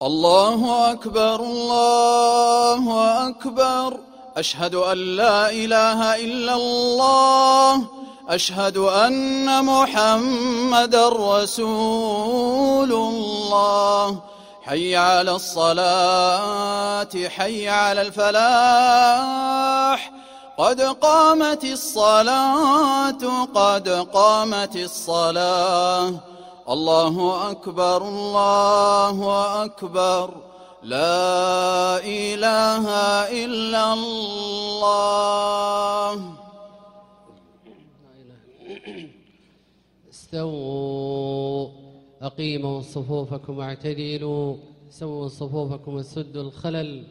الله أكبر الله أكبر. أشهد أن لا إله إلا الله. أشهد أن محمدًا رسول الله. حي على الصلاة حي على الفلاح. قد قامت الصلاة قد قامت الصلاة. الله أكبر الله أكبر. لا إله إلا الله. استووا أقيموا صفوفكم واعتدلوا. سووا صفوفكم وسدوا الخلل.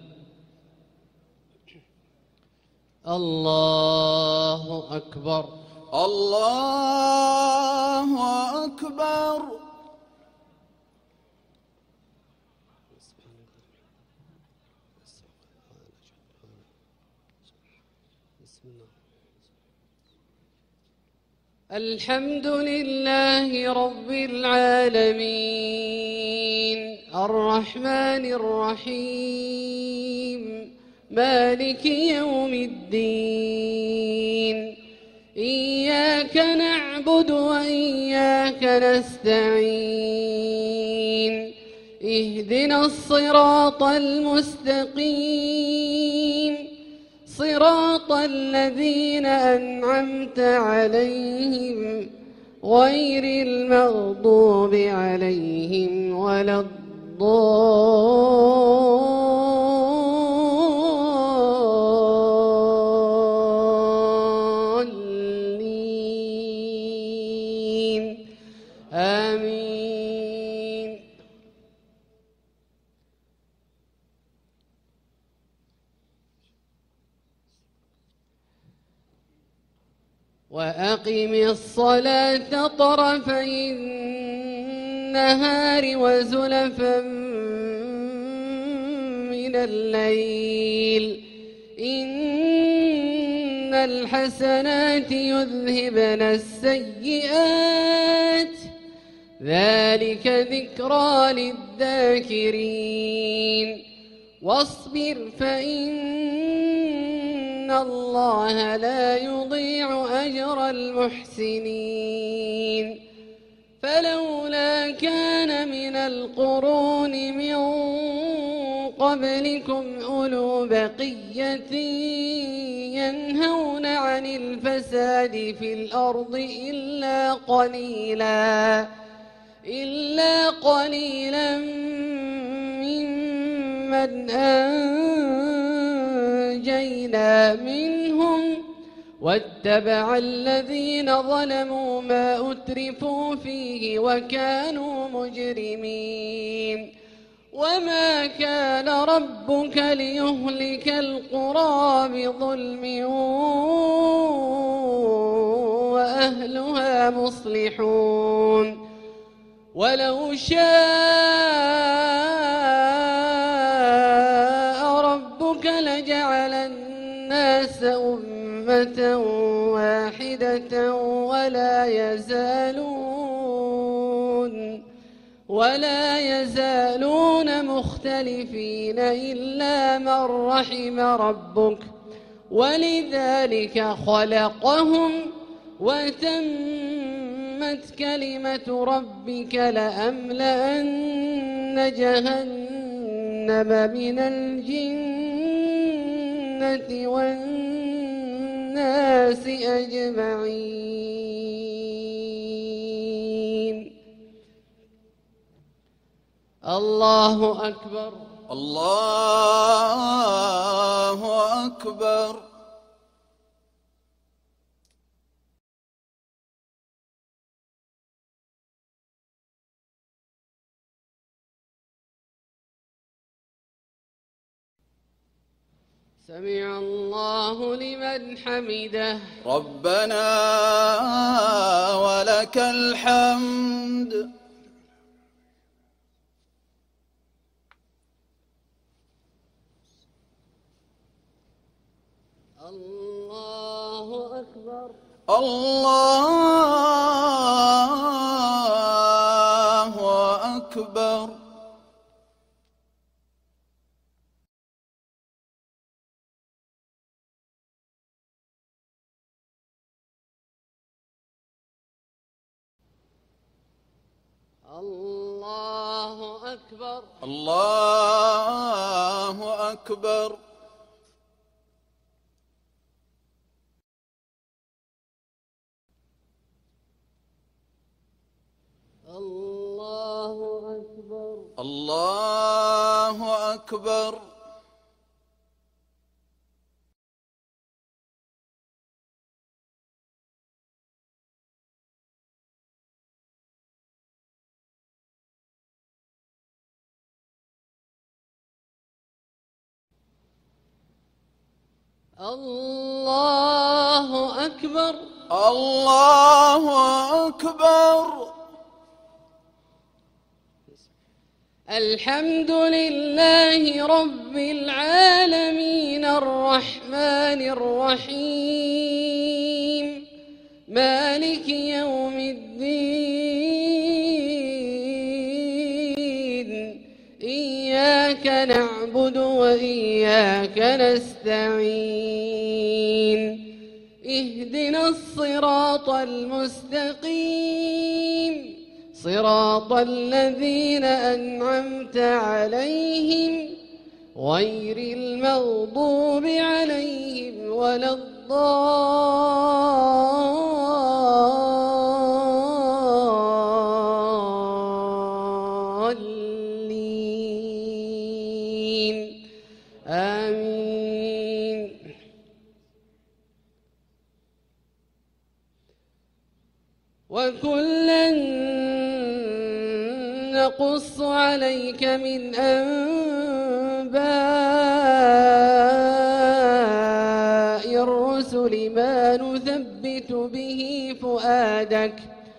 الله أكبر الله أكبر. الحمد لله رب العالمين الرحمن الرحيم مالك يوم الدين. إياك نعبد وإياك نستعين. اهدنا الصراط المستقيم صراط الذين أنعمت عليهم غير المغضوب عليهم ولا الضالين آمين. وأقم الصلاة طرفي النهار وزلفا من الليل إن الحسنات يذهبن السيئات ذلك ذكرى للذاكرين. واصبر فإن الله لا يضيع أجر المحسنين. فلولا كان من القرون من قبلكم أولو بقية ينهون عن الفساد في الأرض إلا قليلا ممن أنجينا منهم واتبع الذين ظلموا ما أترفوا فيه وكانوا مجرمين. وما كان ربك ليهلك القرى بظلم وأهلها مصلحون. ولو شاء ربك لجعل الناس أمة واحدة ولا يزالون مختلفين إلا من رحم ربك ولذلك خلقهم. وتمت كلمة ربك لأملأن جهنم من الجنة والناس أجمعين. الله أكبر الله أكبر. سمع الله لمن حمده. ربنا ولك الحمد. الله أكبر الله أكبر. الله أكبر. الله أكبر. الله أكبر. الله أكبر. الله أكبر. الله أكبر. الحمد لله رب العالمين الرحمن الرحيم مالك يوم الدين إياك نعبد وإياك نستعين اهدنا الصراط المستقيم صراط الذين أنعمت عليهم غير المغضوب عليهم ولا الضالين آمين. وكلا نقص عليك من أنباء الرسل ما نثبت به فؤادك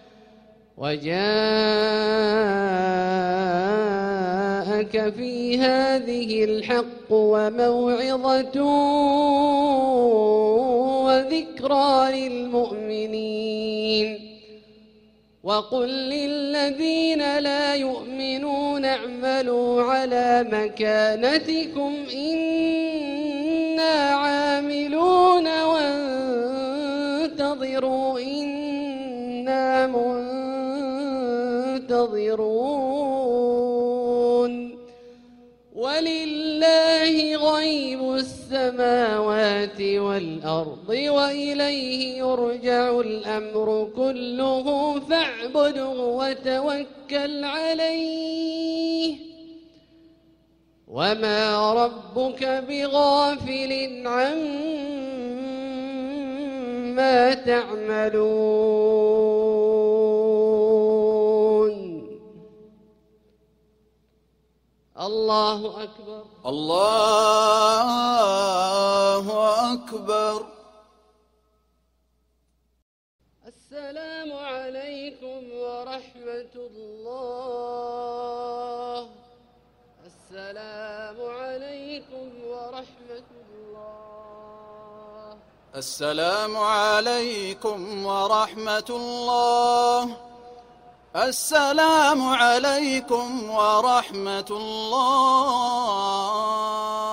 وجاءك في هذه الحق وموعظة وذكرى للمؤمنين. وقل للذين لا يؤمنون اعملوا على مكانتكم إنا عاملون وانتظروا إنا منتظرون. ولله غيب السماوات والأرض وإليه يرجع الأمر كله فاعبده وتوكل عليه وما ربك بغافل عما تعملون. الله أكبر. الله أكبر. السلام عليكم ورحمة الله. السلام عليكم ورحمة الله. السلام عليكم ورحمة الله. السلام عليكم ورحمة الله.